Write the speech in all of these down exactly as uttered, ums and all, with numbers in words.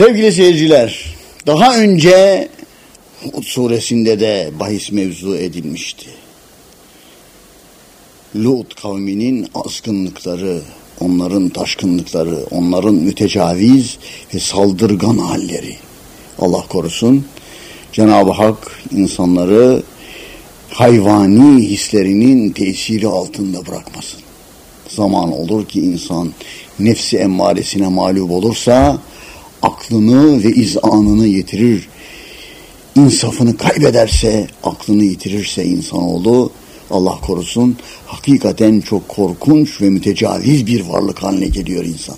Sevgili seyirciler, daha önce Hud suresinde de bahis mevzu edilmişti. Lut kavminin azgınlıkları, onların taşkınlıkları, onların mütecaviz ve saldırgan halleri. Allah korusun, Cenab-ı Hak insanları hayvani hislerinin tesiri altında bırakmasın. Zaman olur ki insan nefsi emmaresine mağlup olursa aklını ve izanını yitirir. İnsafını kaybederse, aklını yitirirse insanoğlu, Allah korusun, hakikaten çok korkunç ve mütecaviz bir varlık haline geliyor insan.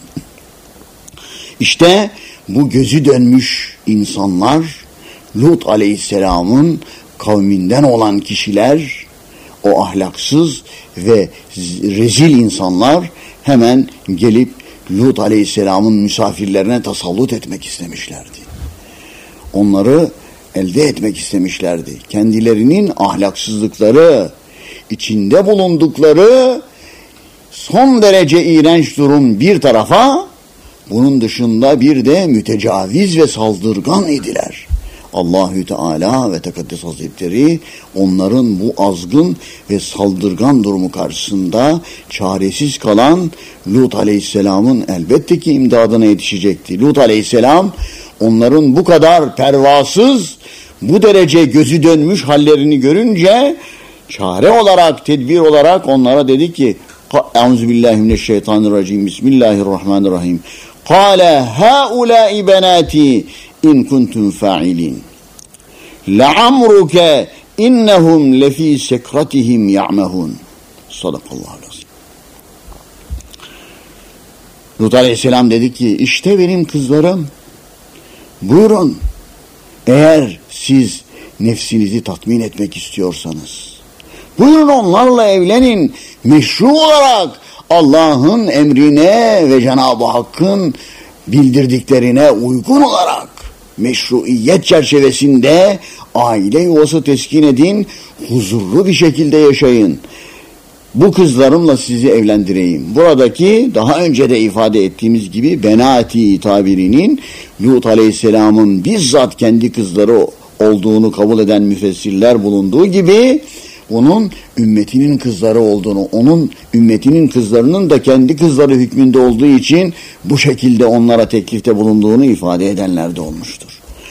İşte bu gözü dönmüş insanlar, Lut aleyhisselamın kavminden olan kişiler, o ahlaksız ve rezil insanlar hemen gelip Lut aleyhisselamın misafirlerine tasallut etmek istemişlerdi. Onları elde etmek istemişlerdi. Kendilerinin ahlaksızlıkları, içinde bulundukları son derece iğrenç durum bir tarafa, bunun dışında bir de mütecaviz ve saldırgan idiler. Allahü Teala ve Tekaddes Hazretleri onların bu azgın ve saldırgan durumu karşısında çaresiz kalan Lut Aleyhisselam'ın elbette ki imdadına yetişecekti. Lut Aleyhisselam onların bu kadar pervasız, bu derece gözü dönmüş hallerini görünce çare olarak, tedbir olarak onlara dedi ki: Euzubillahimineşşeytanirracim, Bismillahirrahmanirrahim. Kâle hâulâi benâti in kuntum fa'ilin. La'amruke innehum lefî sekratihim ya'mehun. Sadakallahu aleyhi. Lut aleyhisselam dedi ki, işte benim kızlarım. Buyurun. Eğer siz nefsinizi tatmin etmek istiyorsanız, buyurun onlarla evlenin. Meşru olarak Allah'ın emrine ve Cenab-ı Hakk'ın bildirdiklerine uygun olarak meşruiyet çerçevesinde aile yuvası teskin edin, huzurlu bir şekilde yaşayın. Bu kızlarımla sizi evlendireyim. Buradaki daha önce de ifade ettiğimiz gibi benati tabirinin Lut Aleyhisselam'ın bizzat kendi kızları olduğunu kabul eden müfessirler bulunduğu gibi onun ümmetinin kızları olduğunu, onun ümmetinin kızlarının da kendi kızları hükmünde olduğu için bu şekilde onlara teklifte bulunduğunu ifade edenler de olmuştur.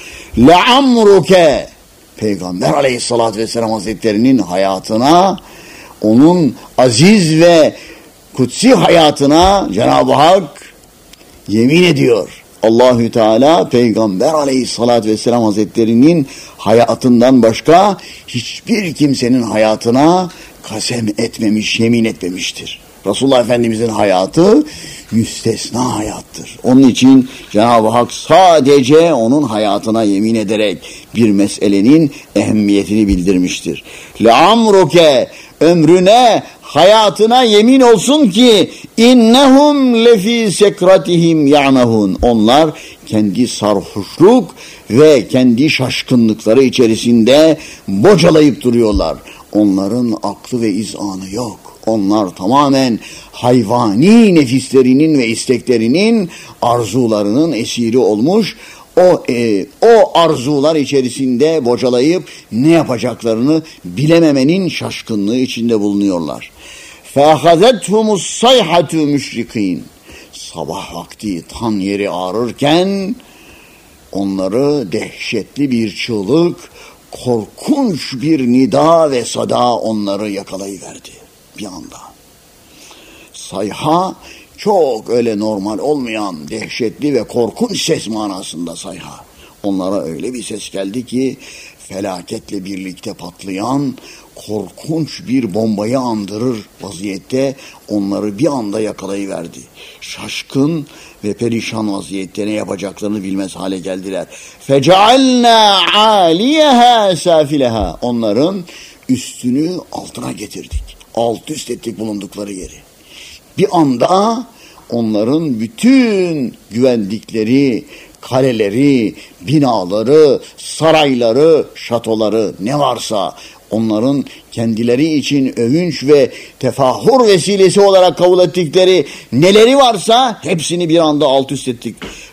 Le'amruke, Peygamber Aleyhisselatü Vesselam Hazretleri'nin hayatına, onun aziz ve kutsi hayatına Cenab-ı Hak yemin ediyor. Allahü Teala Peygamber Aleyhisselatü Vesselam Hazretleri'nin hayatından başka hiçbir kimsenin hayatına kasem etmemiş, yemin etmemiştir. Resulullah Efendimizin hayatı müstesna hayattır. Onun için Cenab-ı Hak sadece onun hayatına yemin ederek bir meselenin ehemmiyetini bildirmiştir. Le'amruke, ömrüne, hayatına yemin olsun ki innehum lefî sekratihim ya'mehun. Onlar kendi sarhoşluk ve kendi şaşkınlıkları içerisinde bocalayıp duruyorlar. Onların aklı ve izanı yok. Onlar tamamen hayvani nefislerinin ve isteklerinin, arzularının esiri olmuş. O e, o arzular içerisinde bocalayıp ne yapacaklarını bilememenin şaşkınlığı içinde bulunuyorlar. فَاَخَذَتْهُمُ الصَّيْحَةُ مُشْرِقِينَ. Sabah vakti tan yeri ağrırken onları dehşetli bir çığlık, korkunç bir nida ve sada onları yakalayıverdi bir anda. Sayha çok öyle normal olmayan dehşetli ve korkunç ses manasında sayha. Onlara öyle bir ses geldi ki felaketle birlikte patlayan korkunç bir bombayı andırır vaziyette onları bir anda yakalayıverdi. Şaşkın ve perişan vaziyette ne yapacaklarını bilmez hale geldiler. فَجَعَلْنَا عَالِيَهَا سَافِلَهَا. Onların üstünü altına getirdik. Alt üst ettik bulundukları yeri. Bir anda onların bütün güvendikleri kaleleri, binaları, sarayları, şatoları ne varsa onların kendileri için övünç ve tefahür vesilesi olarak kabul ettikleri neleri varsa hepsini bir anda alt üst ettik.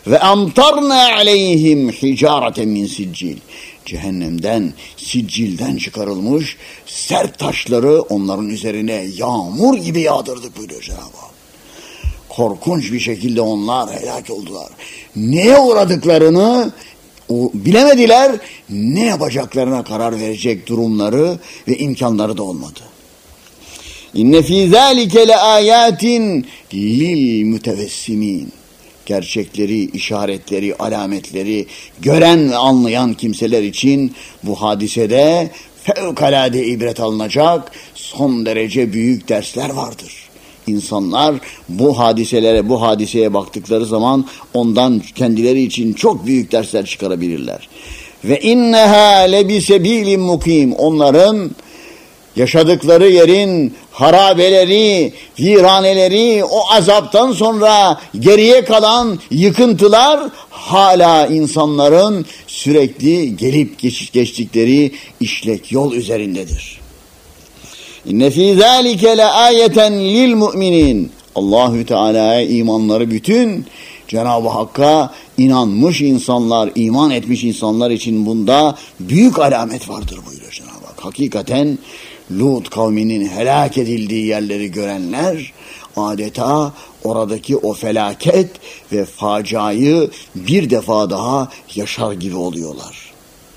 ve amtarna aleyhim hicareten min siccil. Cehennemden, siccilden çıkarılmış sert taşları onların üzerine yağmur gibi yağdırdık buyuruyor Cenab-ı Hak. Korkunç bir şekilde onlar helak oldular. Neye uğradıklarını bilemediler, ne yapacaklarına karar verecek durumları ve imkanları da olmadı. İnne fî zâlike le âyâtin lil mütevessimin. Gerçekleri, işaretleri, alametleri gören ve anlayan kimseler için bu hadisede fevkalade ibret alınacak son derece büyük dersler vardır. İnsanlar bu hadiselere, bu hadiseye baktıkları zaman ondan kendileri için çok büyük dersler çıkarabilirler. Ve inneha lebisebilin mukim. Onların yaşadıkları yerin harabeleri, viraneleri, o azaptan sonra geriye kalan yıkıntılar hala insanların sürekli gelip geç, geçtikleri işlek yol üzerindedir. İnne fî zâlike le âyeten lil mu'minin. Allahü Teala'ya imanları bütün Cenab-ı Hakk'a inanmış insanlar, iman etmiş insanlar için bunda büyük alamet vardır buyuruyor Cenab-ı Hak. Hakikaten Lut kavminin helak edildiği yerleri görenler adeta oradaki o felaket ve faciayı bir defa daha yaşar gibi oluyorlar.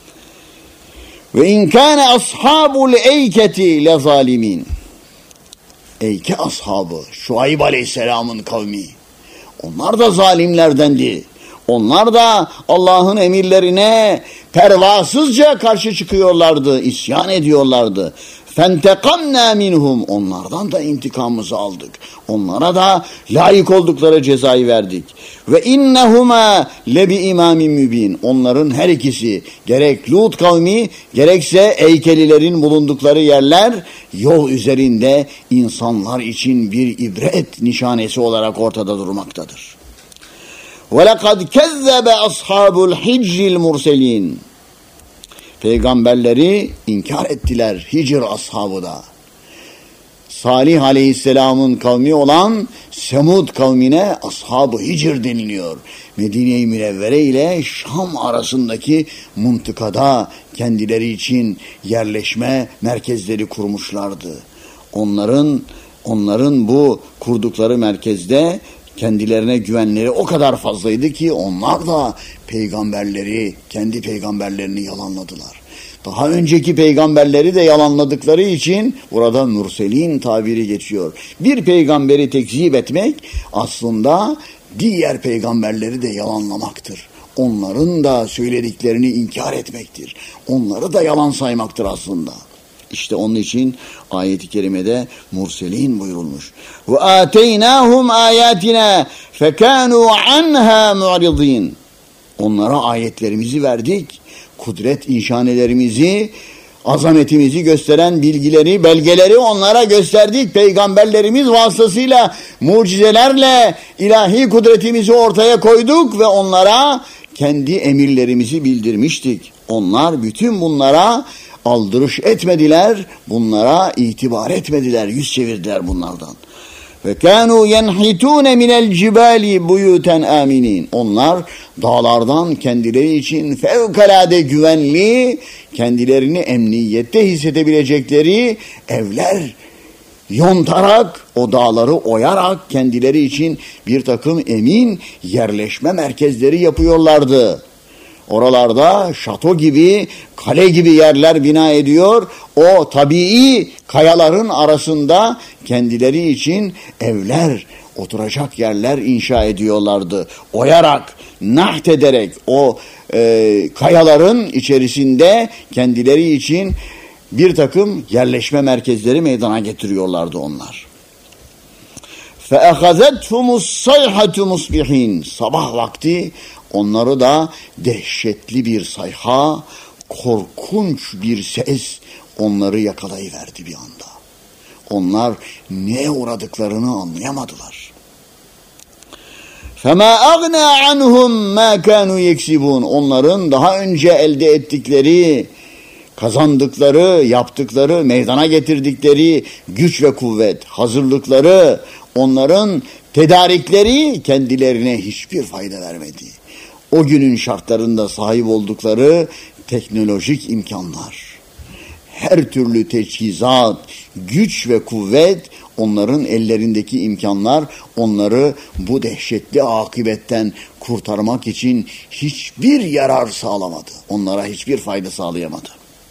Ve in kana ashabul eyketi le zalimin. Eyke ashabı, Şuayb Aleyhisselam'ın kavmi. Onlar da zalimlerdendi. Onlar da Allah'ın emirlerine pervasızca karşı çıkıyorlardı, isyan ediyorlardı. فَانْتَقَمْنَا minhum. Onlardan da intikamımızı aldık. Onlara da layık oldukları cezayı verdik. Ve innehuma lebi imamin mübin. Onların her ikisi, gerek Lut kavmi gerekse Eykelilerin bulundukları yerler yol üzerinde insanlar için bir ibret nişanesi olarak ortada durmaktadır. وَلَقَدْ كَذَّبَ أَصْحَابُ الْحِجِّ الْمُرْسَلِينَ. Peygamberleri inkar ettiler Hicr ashabı da. Salih Aleyhisselam'ın kavmi olan Semud kavmine ashab-ı Hicr deniliyor. Medine-i Münevvere ile Şam arasındaki mıntıkada kendileri için yerleşme merkezleri kurmuşlardı. Onların onların bu kurdukları merkezde kendilerine güvenleri o kadar fazlaydı ki onlar da peygamberleri, kendi peygamberlerini yalanladılar. Daha önceki peygamberleri de yalanladıkları için burada mürselin tabiri geçiyor. Bir peygamberi tekzip etmek aslında diğer peygamberleri de yalanlamaktır. Onların da söylediklerini inkar etmektir. Onları da yalan saymaktır aslında. İşte onun için ayet-i kerimede murselin buyurulmuş. Ve ateynahum ayatina fekanu anha mu'ridin. Onlara ayetlerimizi verdik. Kudret nişanelerimizi, azametimizi gösteren bilgileri, belgeleri onlara gösterdik. Peygamberlerimiz vasıtasıyla mucizelerle ilahi kudretimizi ortaya koyduk ve onlara kendi emirlerimizi bildirmiştik. Onlar bütün bunlara aldırış etmediler, bunlara itibar etmediler, yüz çevirdiler bunlardan. Ve kânû yenhitûne minel cibâli buyûten âminin. Onlar dağlardan kendileri için fevkalade güvenli, kendilerini emniyette hissedebilecekleri evler yontarak, o dağları oyarak kendileri için bir takım emin yerleşme merkezleri yapıyorlardı. Oralarda şato gibi, kale gibi yerler bina ediyor. O tabii kayaların arasında kendileri için evler, oturacak yerler inşa ediyorlardı. Oyarak, naht ederek o e, kayaların içerisinde kendileri için bir takım yerleşme merkezleri meydana getiriyorlardı onlar. فَاَخَذَتْهُمُ الصَّيْحَةُ مُصْبِحِينَ. Sabah vakti onları da dehşetli bir sayha, korkunç bir ses onları yakalayıverdi bir anda. Onlar neye uğradıklarını anlayamadılar. فَمَا أَغْنَى عَنْهُمْ مَا كَانُوا يَكْسِبُونَ. Onların daha önce elde ettikleri, kazandıkları, yaptıkları, meydana getirdikleri güç ve kuvvet, hazırlıkları, onların tedarikleri kendilerine hiçbir fayda vermedi. o günün şartlarında sahip oldukları teknolojik imkanlar. Her türlü teçhizat, güç ve kuvvet, onların ellerindeki imkanlar onları bu dehşetli akıbetten kurtarmak için hiçbir yarar sağlamadı. Onlara hiçbir fayda sağlayamadı.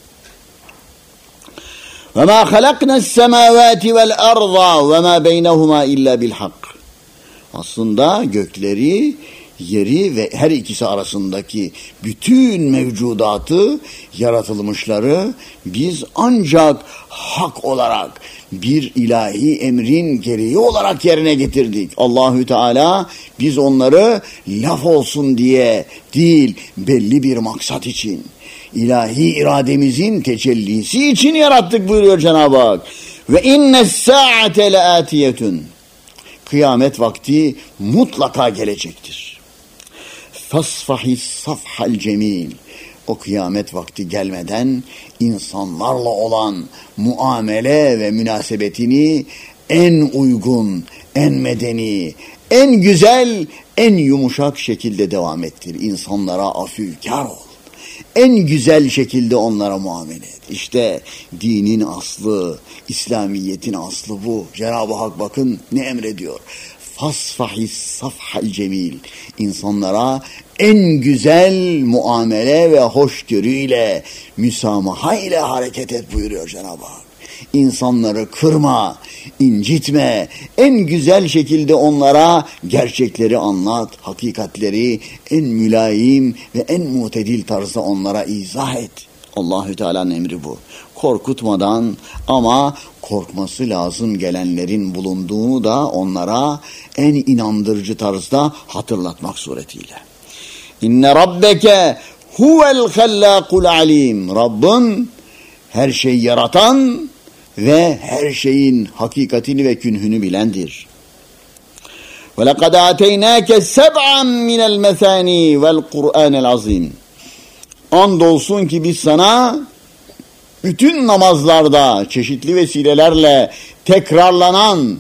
وَمَا خَلَقْنَا السَّمَاوَاتِ وَالْأَرْضَ وَمَا بَيْنَهُمَا إِلَّا بِالْحَقِّ. Aslında gökleri, yeri ve her ikisi arasındaki bütün mevcudatı, yaratılmışları biz ancak hak olarak, bir ilahi emrin gereği olarak yerine getirdik. Allahü Teala biz onları laf olsun diye değil, belli bir maksat için, ilahi irademizin tecellisi için yarattık buyuruyor Cenab-ı Hak. Ve innes saate leatiyetun. Kıyamet vakti mutlaka gelecektir. Fasfahis safhal cemil. O kıyamet vakti gelmeden insanlarla olan muamele ve münasebetini en uygun, en medeni, en güzel, en yumuşak şekilde devam ettir. İnsanlara afükar ol. En güzel şekilde onlara muamele et. İşte dinin aslı, İslamiyet'in aslı bu. Cenab-ı Hak bakın ne emrediyor. Fasfahis safhal cemil. İnsanlara en güzel muamele ve hoşgörüyle, müsamaha ile hareket et buyuruyor Cenab-ı Hak. İnsanları kırma, incitme, en güzel şekilde onlara gerçekleri anlat, hakikatleri en mülayim ve en mutedil tarzda onlara izah et. Allahü Teala'nın emri bu. Korkutmadan ama korkması lazım gelenlerin bulunduğunu da onlara en inandırıcı tarzda hatırlatmak suretiyle. İnne rabbeke huvel hallâkul alim. Rabbin her şeyi yaratan ve her şeyin hakikatini ve künhünü bilendir. Ve lekad âteynâke seb'an minel mesâni vel Kur'ânel azîm. Andolsun ki biz sana bütün namazlarda çeşitli vesilelerle tekrarlanan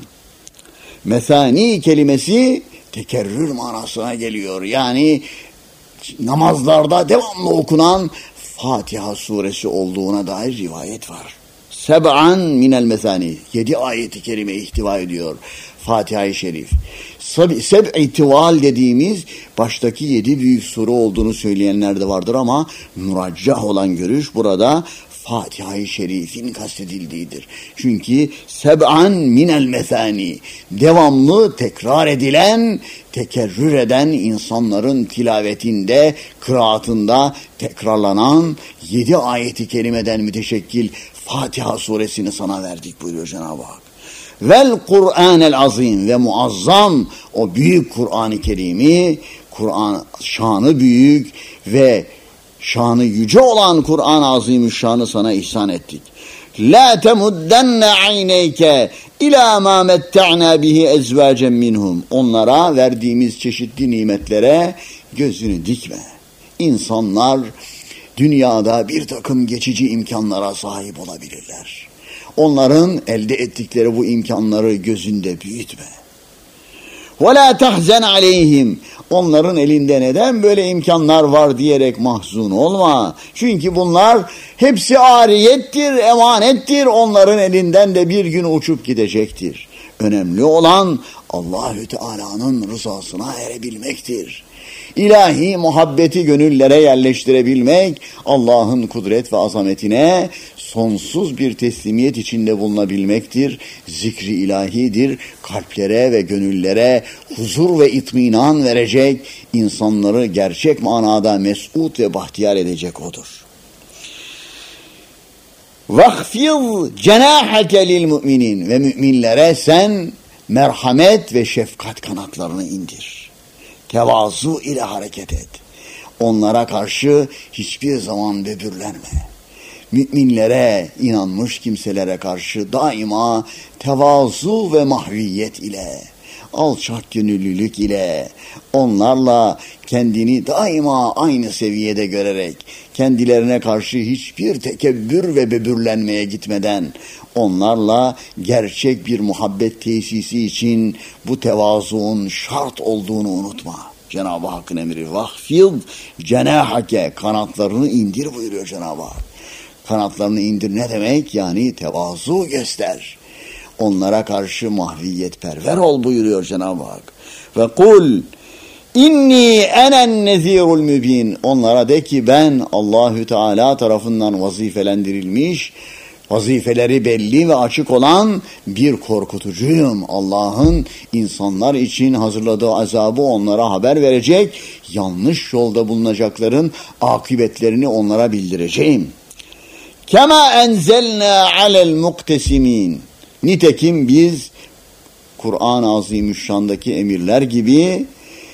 mesani kelimesi tekerrür manasına geliyor. Yani namazlarda devamlı okunan Fatiha suresi olduğuna dair rivayet var. Seb'an minel mesani. Yedi ayeti kerime ihtiva ediyor Fatiha-i Şerif. Seb-i tival dediğimiz baştaki yedi büyük sure olduğunu söyleyenler de vardır ama muraccah olan görüş burada Fatiha-i Şerif'in kastedildiğidir. Çünkü seb'an minel mesani, devamlı tekrar edilen, tekerrür eden insanların tilavetinde, kıraatında tekrarlanan yedi ayeti kerimeden müteşekkil Fatiha suresini sana verdik buyuruyor Cenab-ı Hak. Vel Kur'ânel azîm, ve muazzam o büyük Kur'an-ı Kerim'i, Kur'an şanı büyük ve şanı yüce olan Kur'an-ı Azimüşşan'ı sana ihsan ettik. La temuddenne ayneyke ila ma metta'na bihi ezvacen minhum. Onlara verdiğimiz çeşitli nimetlere gözünü dikme. İnsanlar dünyada bir takım geçici imkanlara sahip olabilirler. Onların elde ettikleri bu imkanları gözünde büyütme. وَلَا تَحْزَنْ عَلَيْهِمْ. Onların elinde neden böyle imkanlar var diyerek mahzun olma. Çünkü bunlar hepsi ariyettir, emanettir. Onların elinden de bir gün uçup gidecektir. Önemli olan Allahü Teala'nın rızasına erebilmektir. İlahi muhabbeti gönüllere yerleştirebilmek, Allah'ın kudret ve azametine sonsuz bir teslimiyet içinde bulunabilmektir. Zikri ilahidir. Kalplere ve gönüllere huzur ve itminan verecek, insanları gerçek manada mes'ud ve bahtiyar edecek odur. وَخْفِضْ جَنَاحَكَ لِلْمُؤْمِنِينَ. Ve müminlere sen merhamet ve şefkat kanatlarını indir. Tevazu ile hareket et. Onlara karşı hiçbir zaman böbürlenme. Müminlere, inanmış kimselere karşı daima tevazu ve mahviyet ile, alçak gönüllülük ile, onlarla kendini daima aynı seviyede görerek, kendilerine karşı hiçbir tekebbür ve böbürlenmeye gitmeden, onlarla gerçek bir muhabbet tesisi için bu tevazuun şart olduğunu unutma. Cenab-ı Hakk'ın emri. Vahfid cenahake, kanatlarını indir buyuruyor Cenab-ı Hak. Kanatlarını indir ne demek? Yani tevazu göster. Onlara karşı mahviyetperver ol buyuruyor Cenab-ı Hak. Ve kul inni enen nezirul mübin. Onlara de ki ben Allahü Teala tarafından vazifelendirilmiş, vazifeleri belli ve açık olan bir korkutucuyum. Allah'ın insanlar için hazırladığı azabı onlara haber verecek, yanlış yolda bulunacakların akıbetlerini onlara bildireceğim. Kema enzelna alel muktesimin. Nitekim biz Kur'an-ı Azimüşşan'daki emirler gibi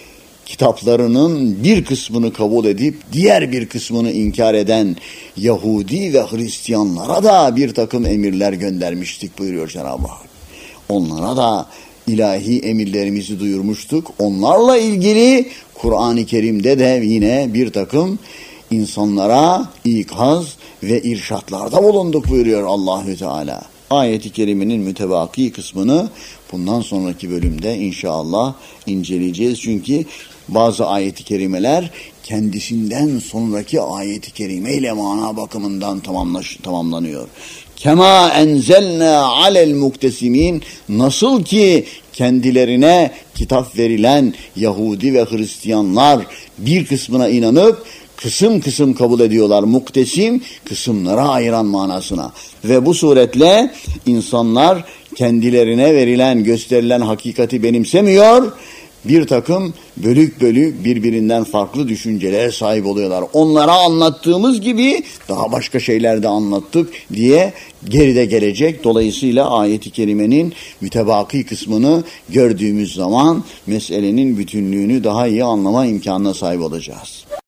kitaplarının bir kısmını kabul edip diğer bir kısmını inkar eden Yahudi ve Hristiyanlara da bir takım emirler göndermiştik buyuruyor Cenab-ı Hak. Onlara da ilahi emirlerimizi duyurmuştuk. Onlarla ilgili Kur'an-ı Kerim'de de yine bir takım insanlara ikaz ve irşatlarda bulunduk buyuruyor Allahü Teala. Ayet-i Kerime'nin mütevaki kısmını bundan sonraki bölümde inşallah inceleyeceğiz. Çünkü bazı ayet-i kerimeler kendisinden sonraki ayet-i kerime ile mana bakımından tamamlaş, tamamlanıyor. Kema enzelna alel muktesimin, nasıl ki kendilerine kitap verilen Yahudi ve Hristiyanlar bir kısmına inanıp kısım kısım kabul ediyorlar. Muktesim, kısımlara ayıran manasına. Ve bu suretle insanlar kendilerine verilen, gösterilen hakikati benimsemiyor. Bir takım bölük bölük birbirinden farklı düşüncelere sahip oluyorlar. Onlara anlattığımız gibi daha başka şeyler de anlattık diye geride gelecek. Dolayısıyla ayet-i kerimenin mütebaki kısmını gördüğümüz zaman meselenin bütünlüğünü daha iyi anlama imkanına sahip olacağız.